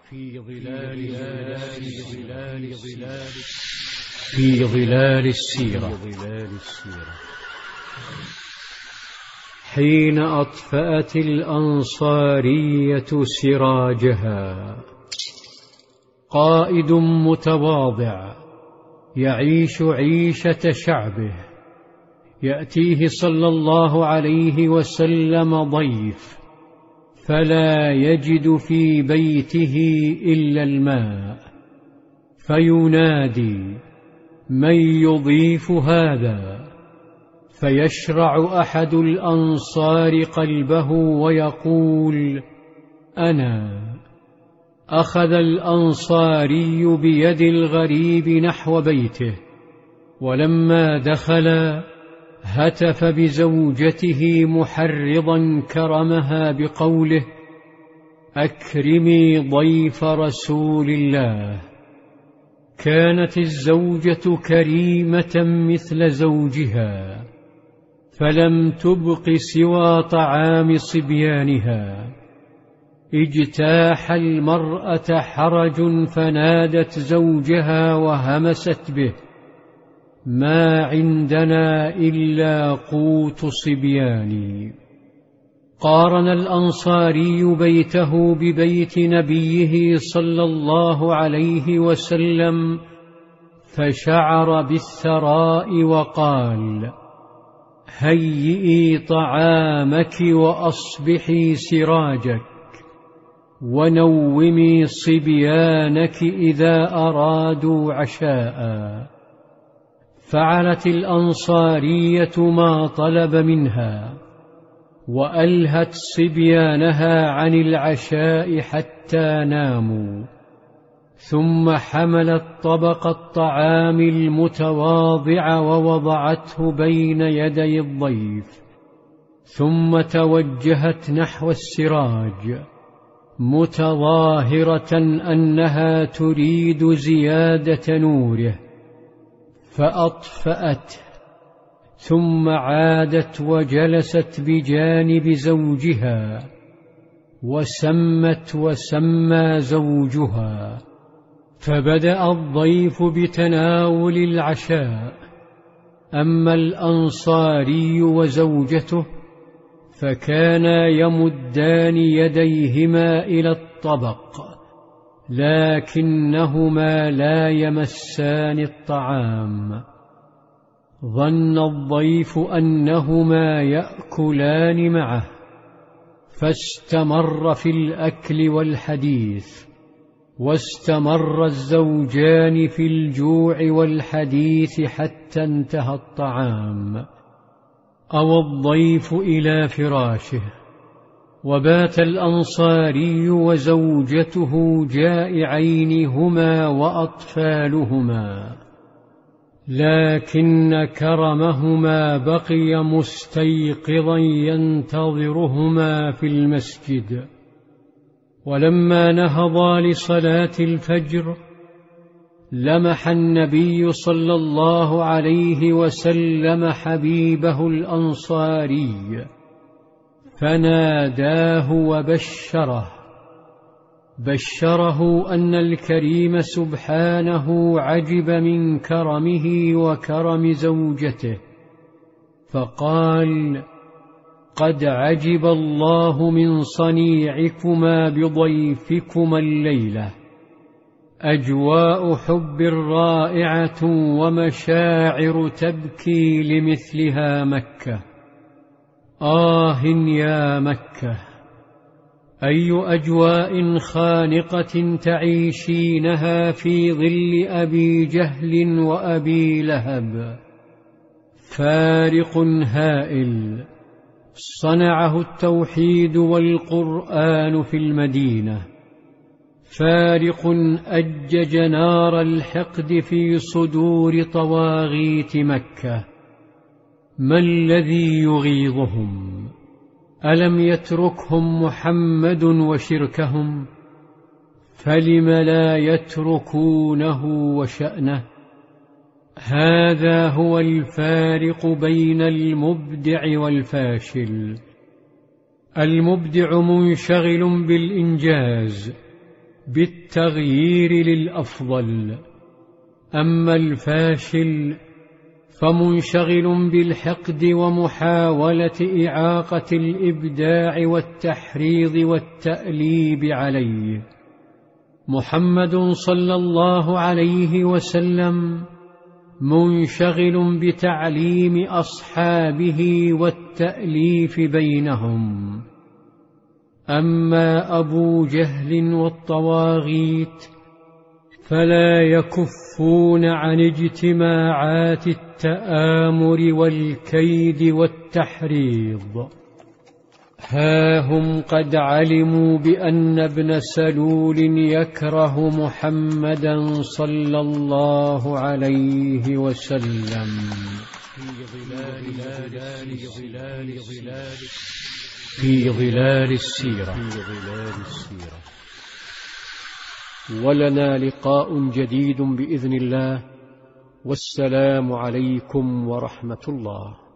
في ظلال السيرة. حين أطفأت الأنصارية سراجها، قائد متواضع يعيش عيشة شعبه، يأتيه صلى الله عليه وسلم ضيف فلا يجد في بيته إلا الماء، فينادي: من يضيف هذا؟ فيشرع أحد الأنصار قلبه ويقول: أنا. أخذ الأنصاري بيد الغريب نحو بيته، ولما دخل هتف بزوجته محرضا كرمها بقوله: أكرمي ضيف رسول الله. كانت الزوجة كريمة مثل زوجها، فلم تبق سوى طعام صبيانها. اجتاح المرأة حرج فنادت زوجها وهمست به: ما عندنا إلا قوت صبياني. قارن الأنصاري بيته ببيت نبيه صلى الله عليه وسلم، فشعر بالثراء وقال: هيئي طعامك وأصبحي سراجك، ونومي صبيانك إذا أرادوا عشاء. فعلت الأنصارية ما طلب منها، وألهت صبيانها عن العشاء حتى ناموا، ثم حملت طبق الطعام المتواضع ووضعته بين يدي الضيف، ثم توجهت نحو السراج متظاهرة أنها تريد زيادة نوره، فأطفأته، ثم عادت وجلست بجانب زوجها، وسمت وسمى زوجها. فبدأ الضيف بتناول العشاء، أما الأنصاري وزوجته فكانا يمدان يديهما إلى الطبق، لكنهما لا يمسان الطعام. ظن الضيف أنهما يأكلان معه، فاستمر في الأكل والحديث، واستمر الزوجان في الجوع والحديث حتى انتهى الطعام. أوى الضيف إلى فراشه، وبات الأنصاري وزوجته جائعين هما وأطفالهما، لكن كرمهما بقي مستيقظا ينتظرهما في المسجد. ولما نهضا لصلاة الفجر لمح النبي صلى الله عليه وسلم حبيبه الأنصاري، فناداه بشره أن الكريم سبحانه عجب من كرمه وكرم زوجته، فقال: قد عجب الله من صنيعكما بضيفكما الليلة، أجواء حب رائعة ومشاعر تبكي لمثلها مكة. آه يا مكة، أي أجواء خانقة تعيشينها في ظل أبي جهل وأبي لهب. فارق هائل صنعه التوحيد والقرآن في المدينة، فارق أجج نار الحقد في صدور طواغيت مكة. ما الذي يغيظهم؟ ألم يتركهم محمد وشركهم؟ فلم لا يتركونه وشأنه؟ هذا هو الفارق بين المبدع والفاشل. المبدع منشغل بالإنجاز، بالتغيير للأفضل. أما الفاشل فمنشغل بالحقد ومحاولة إعاقة الإبداع والتحريض والتأليب عليه. محمد صلى الله عليه وسلم منشغل بتعليم أصحابه والتأليف بينهم. أما أبو جهل والطواغيت فلا يكفون عن اجتماعات التآمر والكيد والتحريض. ها هم قد علموا بأن ابن سلول يكره محمدا صلى الله عليه وسلم في ظلال السيرة. ولنا لقاء جديد بإذن الله، والسلام عليكم ورحمة الله.